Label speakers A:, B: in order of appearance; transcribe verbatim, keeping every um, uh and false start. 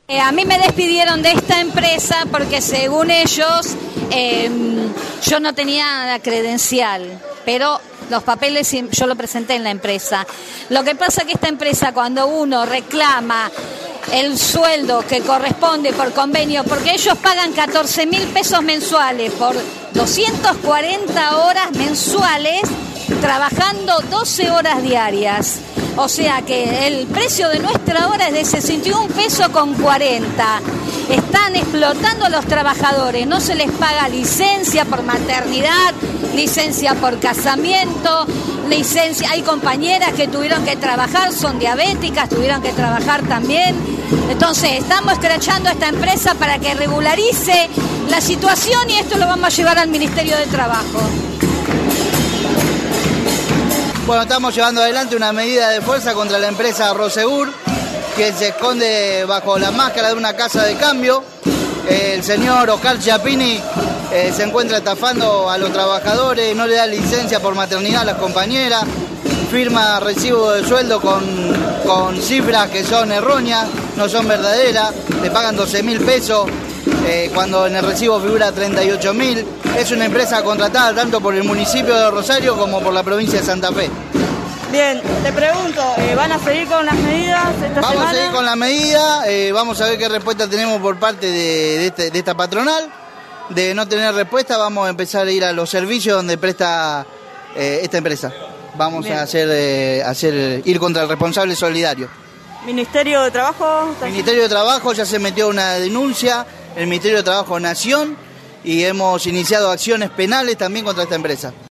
A: Eh, a mí me despidieron de esta empresa porque según ellos eh, yo no tenía la credencial, pero los papeles yo lo presenté en la empresa. Lo que pasa es que esta empresa, cuando uno reclama el sueldo que corresponde por convenio, porque ellos pagan catorce mil pesos mensuales por doscientas cuarenta horas mensuales, trabajando doce horas diarias. O sea que el precio de nuestra hora es de sesenta y un pesos con cuarenta. Están explotando a los trabajadores, no se les paga licencia por maternidad, licencia por casamiento, licencia. Hay compañeras que tuvieron que trabajar, son diabéticas, tuvieron que trabajar también. Entonces estamos escrachando a esta empresa para que regularice la situación y esto lo vamos a llevar al Ministerio de Trabajo.
B: Bueno, estamos llevando adelante una medida de fuerza contra la empresa Rosegur, que se esconde bajo la máscara de una casa de cambio. El señor Oscar Chiappini eh, se encuentra estafando a los trabajadores, no le da licencia por maternidad a las compañeras, firma recibo de sueldo con, con cifras que son erróneas, no son verdaderas, le pagan doce mil pesos eh, cuando en el recibo figura treinta y ocho mil. Es una empresa contratada tanto por el municipio de Rosario como por la provincia de Santa Fe.
C: Bien, te pregunto, eh, ¿van a seguir con las medidas esta
B: Vamos
C: semana?
B: a seguir con la medida, eh, vamos a ver qué respuesta tenemos por parte de, de, este, de esta patronal. De no tener respuesta, vamos a empezar a ir a los servicios donde presta eh, esta empresa. Vamos Bien. a hacer, eh, hacer ir contra el responsable solidario.
C: ¿Ministerio de Trabajo?
B: El Ministerio de Trabajo ya se metió una denuncia, el Ministerio de Trabajo Nación, y hemos iniciado acciones penales también contra esta empresa.